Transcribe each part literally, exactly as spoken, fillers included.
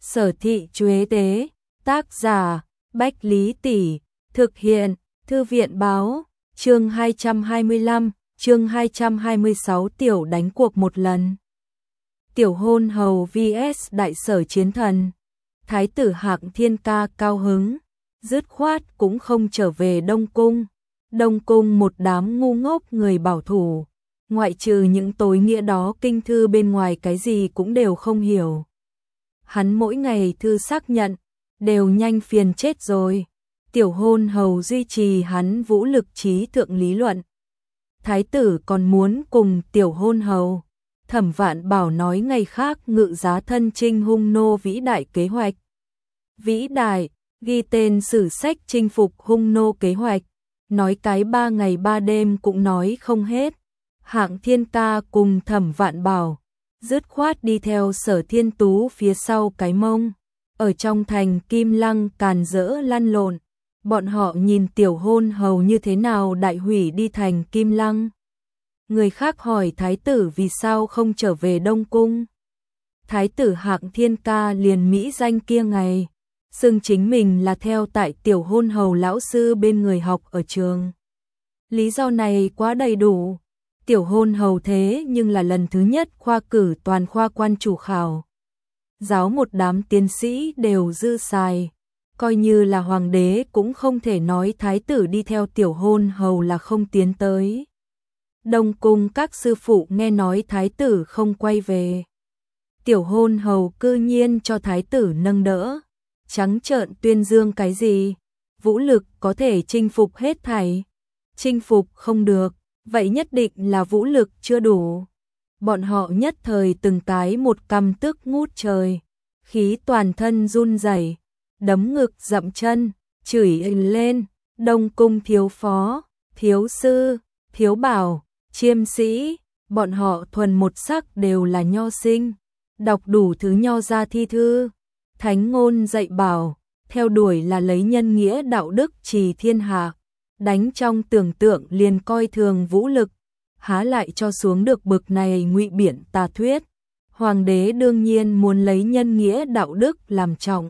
Sở Thị Chuế Tế, tác giả, Bách Lý Tỷ, thực hiện, Thư viện Báo, chương hai trăm hai mươi lăm, chương hai trăm hai mươi sáu tiểu đánh cuộc một lần. Tiểu hôn hầu vs đại sở chiến thần. Thái tử Hạng Thiên Ca cao hứng, dứt khoát cũng không trở về Đông Cung. Đông Cung một đám ngu ngốc người bảo thủ, ngoại trừ những tối nghĩa đó kinh thư bên ngoài cái gì cũng đều không hiểu. Hắn mỗi ngày thư xác nhận, đều nhanh phiền chết rồi. Tiểu hôn hầu duy trì hắn vũ lực trí thượng lý luận. Thái tử còn muốn cùng tiểu hôn hầu. Thẩm Vạn Bảo nói ngày khác ngự giá thân chinh hung nô vĩ đại kế hoạch. Vĩ đại, ghi tên sử sách chinh phục hung nô kế hoạch. Nói cái ba ngày ba đêm cũng nói không hết. Hạng Thiên Ca cùng Thẩm Vạn Bảo dứt khoát đi theo Sở Thiên Tú phía sau cái mông. Ở trong thành Kim Lăng càn rỡ lăn lộn. Bọn họ nhìn tiểu hôn hầu như thế nào đại hủy đi thành Kim Lăng. Người khác hỏi thái tử vì sao không trở về Đông Cung. Thái tử Hạng Thiên Ca liền mỹ danh kia ngày, xưng chính mình là theo tại tiểu hôn hầu lão sư bên người học ở trường. Lý do này quá đầy đủ. Tiểu hôn hầu thế nhưng là lần thứ nhất khoa cử toàn khoa quan chủ khảo. Giáo một đám tiến sĩ đều dư xài. Coi như là hoàng đế cũng không thể nói thái tử đi theo tiểu hôn hầu là không tiến tới. Đông Cung các sư phụ nghe nói thái tử không quay về. Tiểu hôn hầu cư nhiên cho thái tử nâng đỡ. Trắng trợn tuyên dương cái gì? Vũ lực có thể chinh phục hết thảy. Chinh phục không được, vậy nhất định là vũ lực chưa đủ. Bọn họ nhất thời từng cái một căm tức ngút trời. Khí toàn thân run rẩy, đấm ngực dậm chân, chửi lên. Đông Cung thiếu phó, thiếu sư, thiếu bảo, chiêm sĩ, bọn họ thuần một sắc đều là nho sinh, đọc đủ thứ nho ra thi thư. Thánh ngôn dạy bảo, theo đuổi là lấy nhân nghĩa đạo đức trì thiên hạ, đánh trong tưởng tượng liền coi thường vũ lực, há lại cho xuống được bực này ngụy biện tà thuyết. Hoàng đế đương nhiên muốn lấy nhân nghĩa đạo đức làm trọng.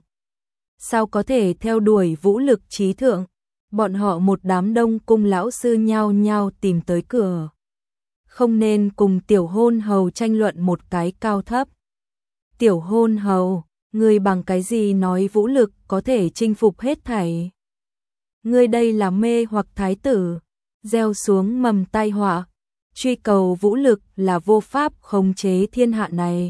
Sao có thể theo đuổi vũ lực trí thượng? Bọn họ một đám Đông Cung lão sư nhao nhao tìm tới cửa. Không nên cùng tiểu hôn hầu tranh luận một cái cao thấp. Tiểu hôn hầu, ngươi bằng cái gì nói vũ lực có thể chinh phục hết thảy? Ngươi đây là mê hoặc thái tử, gieo xuống mầm tai họa. Truy cầu vũ lực là vô pháp khống chế thiên hạ này.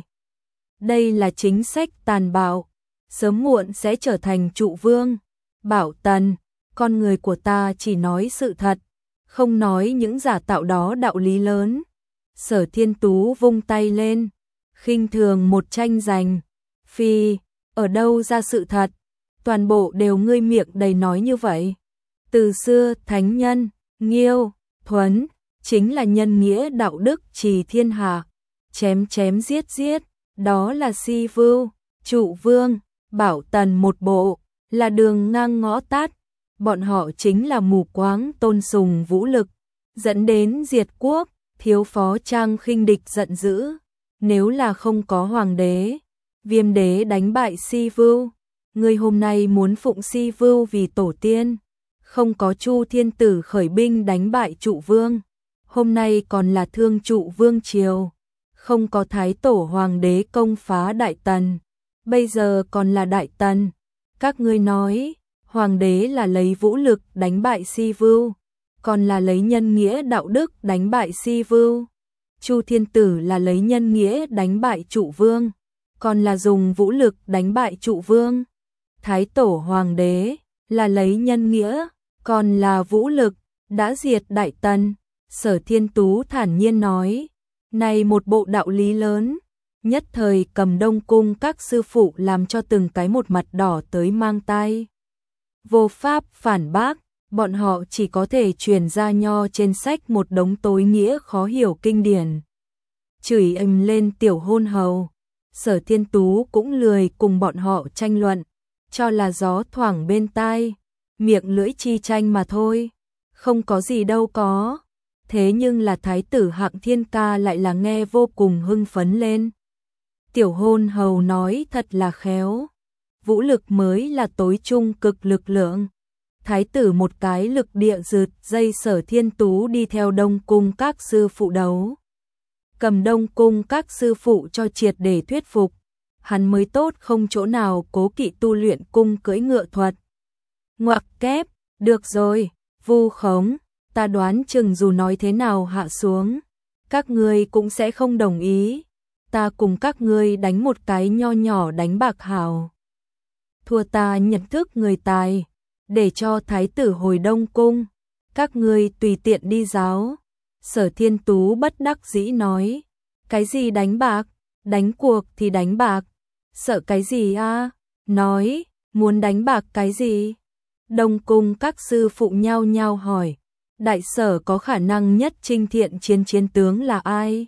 Đây là chính sách tàn bạo, sớm muộn sẽ trở thành trụ vương. Bảo Tần, con người của ta chỉ nói sự thật, không nói những giả tạo đó đạo lý lớn. Sở Thiên Tú vung tay lên, khinh thường một tranh giành. Phi, ở đâu ra sự thật? Toàn bộ đều ngươi miệng đầy nói như vậy. Từ xưa thánh nhân, Nghiêu, Thuấn, chính là nhân nghĩa đạo đức trì thiên hạ. Chém chém giết giết, đó là si vưu, trụ vương. Bảo Tần một bộ, là đường ngang ngõ tắt. Bọn họ chính là mù quáng tôn sùng vũ lực, dẫn đến diệt quốc. Thiếu phó Trang khinh địch giận dữ. Nếu là không có hoàng đế, Viêm đế đánh bại si vưu, người hôm nay muốn phụng si vưu vì tổ tiên. Không có Chu Thiên Tử khởi binh đánh bại trụ vương, hôm nay còn là thương trụ vương triều. Không có thái tổ hoàng đế công phá Đại Tần, bây giờ còn là Đại Tần. Các ngươi nói, hoàng đế là lấy vũ lực đánh bại si vưu, còn là lấy nhân nghĩa đạo đức đánh bại si vưu. Chu Thiên Tử là lấy nhân nghĩa đánh bại trụ vương, còn là dùng vũ lực đánh bại trụ vương. Thái tổ hoàng đế là lấy nhân nghĩa, còn là vũ lực, đã diệt Đại Tần. Sở Thiên Tú thản nhiên nói, này một bộ đạo lý lớn, nhất thời cầm Đông Cung các sư phụ làm cho từng cái một mặt đỏ tới mang tai. Vô pháp phản bác, bọn họ chỉ có thể truyền ra nho trên sách một đống tối nghĩa khó hiểu kinh điển. Chửi ầm lên tiểu hôn hầu. Sở Thiên Tú cũng lười cùng bọn họ tranh luận, cho là gió thoảng bên tai, miệng lưỡi chi tranh mà thôi, không có gì đâu có. Thế nhưng là thái tử Hạng Thiên Ca lại là nghe vô cùng hưng phấn lên. Tiểu hôn hầu nói thật là khéo, vũ lực mới là tối trung cực lực lượng. Thái tử một cái lực địa rượt dây Sở Thiên Tú đi theo Đông Cung các sư phụ đấu. Cầm Đông Cung các sư phụ cho triệt để thuyết phục, hắn mới tốt không chỗ nào cố kỵ tu luyện cung cưỡi ngựa thuật. Ngoặc kép, được rồi, vu khống, ta đoán chừng dù nói thế nào hạ xuống, các ngươi cũng sẽ không đồng ý, ta cùng các ngươi đánh một cái nho nhỏ đánh bạc hào. Thua ta nhận thức người tài, để cho thái tử hồi Đông Cung, các ngươi tùy tiện đi giáo. Sở Thiên Tú bất đắc dĩ nói, cái gì đánh bạc, đánh cuộc thì đánh bạc, sợ cái gì a? Nói, muốn đánh bạc cái gì? Đông Cung các sư phụ nhao nhao hỏi, đại sở có khả năng nhất chinh thiện chiến chiến tướng là ai?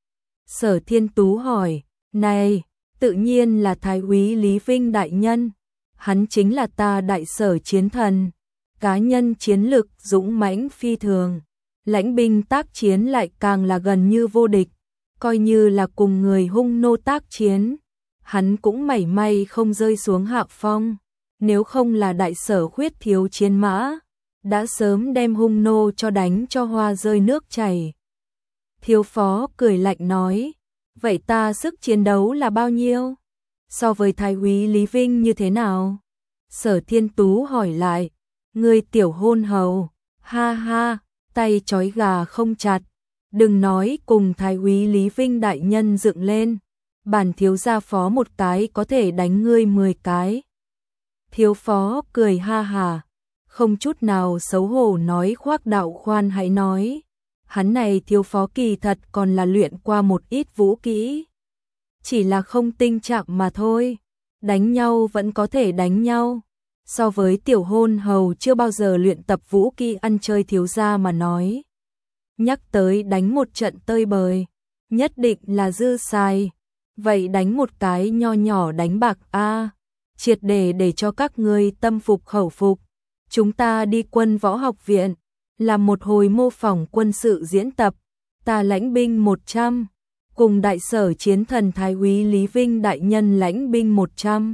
Sở Thiên Tú hỏi, này, tự nhiên là Thái úy Lý Vinh đại nhân, hắn chính là ta đại sở chiến thần, cá nhân chiến lực dũng mãnh phi thường, lãnh binh tác chiến lại càng là gần như vô địch, coi như là cùng người hung nô tác chiến, hắn cũng mảy may không rơi xuống hạ phong, nếu không là đại sở khuyết thiếu chiến mã, đã sớm đem hung nô cho đánh cho hoa rơi nước chảy. Thiếu phó cười lạnh nói, vậy ta sức chiến đấu là bao nhiêu? So với Thái úy Lý Vinh như thế nào? Sở Thiên Tú hỏi lại, ngươi tiểu hôn hầu, ha ha, tay trói gà không chặt, đừng nói cùng Thái úy Lý Vinh đại nhân dựng lên, bản thiếu gia phó một cái có thể đánh ngươi mười cái. Thiếu phó cười ha hà, không chút nào xấu hổ nói khoác đạo khoan hãy nói, hắn này thiếu phó kỳ thật còn là luyện qua một ít vũ kỹ, chỉ là không tinh trạng mà thôi, đánh nhau vẫn có thể đánh nhau. So với tiểu hôn hầu chưa bao giờ luyện tập vũ kỹ ăn chơi thiếu gia mà nói, nhắc tới đánh một trận tơi bời, nhất định là dư xài, vậy đánh một cái nho nhỏ đánh bạc a, triệt để để cho các ngươi tâm phục khẩu phục. Chúng ta đi quân võ học viện, làm một hồi mô phỏng quân sự diễn tập, ta lãnh binh một trăm, cùng đại sở chiến thần Thái úy Lý Vinh đại nhân lãnh binh một trăm.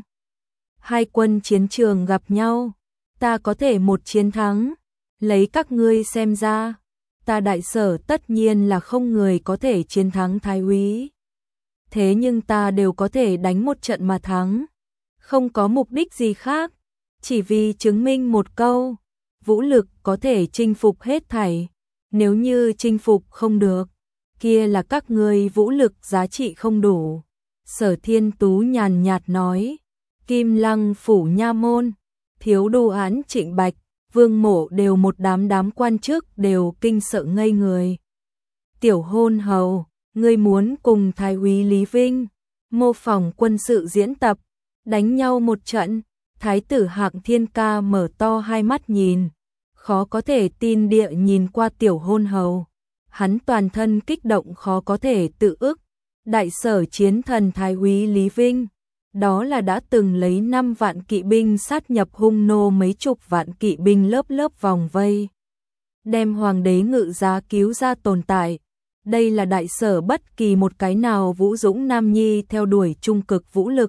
Hai quân chiến trường gặp nhau, ta có thể một chiến thắng, lấy các ngươi xem ra, ta đại sở tất nhiên là không người có thể chiến thắng Thái úy. Thế nhưng ta đều có thể đánh một trận mà thắng, không có mục đích gì khác, chỉ vì chứng minh một câu, vũ lực có thể chinh phục hết thảy, nếu như chinh phục không được, kia là các ngươi vũ lực giá trị không đủ. Sở Thiên Tú nhàn nhạt nói, Kim Lăng phủ nha môn, thiếu đô án Trịnh Bạch, Vương Mộ đều một đám đám quan chức đều kinh sợ ngây người. Tiểu hôn hầu, ngươi muốn cùng Thái úy Lý Vinh mô phỏng quân sự diễn tập, đánh nhau một trận? Thái tử Hạng Thiên Ca mở to hai mắt nhìn, khó có thể tin địa nhìn qua tiểu hôn hầu, hắn toàn thân kích động khó có thể tự ức. Đại sở chiến thần Thái úy Lý Vinh, đó là đã từng lấy năm vạn kỵ binh sát nhập hung nô mấy chục vạn kỵ binh lớp lớp vòng vây, đem hoàng đế Ngự Giá cứu ra tồn tại. Đây là đại sở bất kỳ một cái nào vũ dũng nam nhi theo đuổi trung cực vũ lực.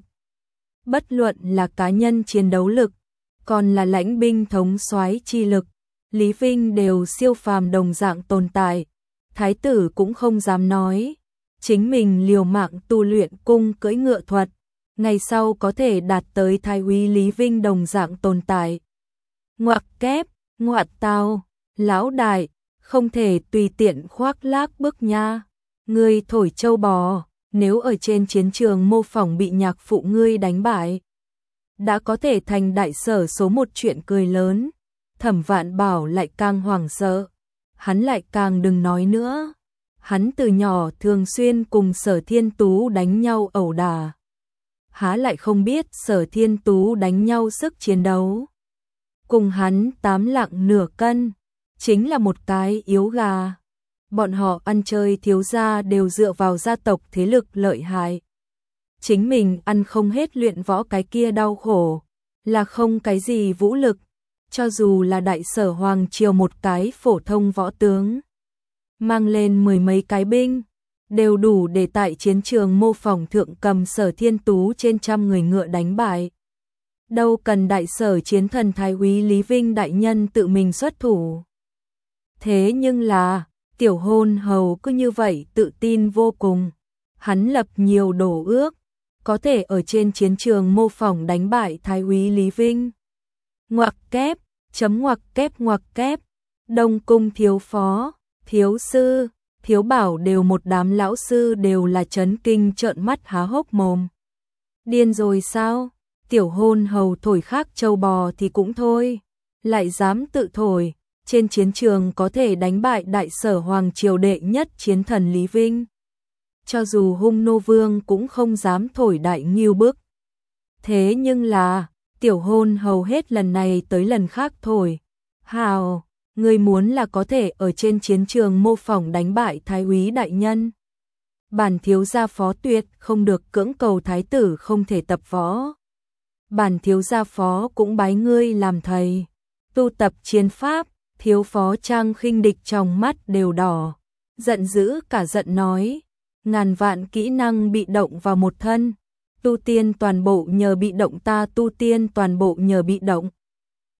Bất luận là cá nhân chiến đấu lực, còn là lãnh binh thống soái chi lực, Lý Vinh đều siêu phàm đồng dạng tồn tại. Thái tử cũng không dám nói, chính mình liều mạng tu luyện cung cưỡi ngựa thuật, ngày sau có thể đạt tới Thái úy Lý Vinh đồng dạng tồn tại. Ngoặc kép, ngoạt tao, lão đại, không thể tùy tiện khoác lác bước nha. Ngươi thổi châu bò, nếu ở trên chiến trường mô phỏng bị nhạc phụ ngươi đánh bại, đã có thể thành đại sở số một chuyện cười lớn. Thẩm Vạn Bảo lại càng hoảng sợ, hắn lại càng đừng nói nữa. Hắn từ nhỏ thường xuyên cùng Sở Thiên Tú đánh nhau ẩu đả, há lại không biết Sở Thiên Tú đánh nhau sức chiến đấu. Cùng hắn tám lạng nửa cân, chính là một cái yếu gà. Bọn họ ăn chơi thiếu gia đều dựa vào gia tộc thế lực lợi hại. Chính mình ăn không hết luyện võ cái kia đau khổ, là không cái gì vũ lực, cho dù là đại sở hoàng triều một cái phổ thông võ tướng, mang lên mười mấy cái binh, đều đủ để tại chiến trường mô phỏng thượng cầm Sở Thiên Tú trên trăm người ngựa đánh bại. đâu cần đại sở chiến thần thái úy Lý Vinh đại nhân tự mình xuất thủ. Thế nhưng là, tiểu hôn hầu cứ như vậy tự tin vô cùng, hắn lập nhiều đổ ước, có thể ở trên chiến trường mô phỏng đánh bại thái úy Lý Vinh. Ngoặc kép, chấm ngoặc kép ngoặc kép, Đông cung thiếu phó, thiếu sư, thiếu bảo đều một đám lão sư đều là chấn kinh trợn mắt há hốc mồm. Điên rồi sao? Tiểu hôn hầu thổi khác châu bò thì cũng thôi, lại dám tự thổi, trên chiến trường có thể đánh bại đại sở hoàng triều đệ nhất chiến thần Lý Vinh. Cho dù hung nô vương cũng không dám thổi đại nghiêu bức. Thế nhưng là, tiểu hôn hầu hết lần này tới lần khác thổi. Hào, ngươi muốn là có thể ở trên chiến trường mô phỏng đánh bại thái úy đại nhân. Bản thiếu gia phó tuyệt không được cưỡng cầu thái tử không thể tập võ. Bản thiếu gia phó cũng bái ngươi làm thầy. Tu tập chiến pháp, thiếu phó trang khinh địch trong mắt đều đỏ. Giận dữ cả giận nói. Ngàn vạn kỹ năng bị động vào một thân. Tu tiên toàn bộ nhờ bị động ta tu tiên toàn bộ nhờ bị động.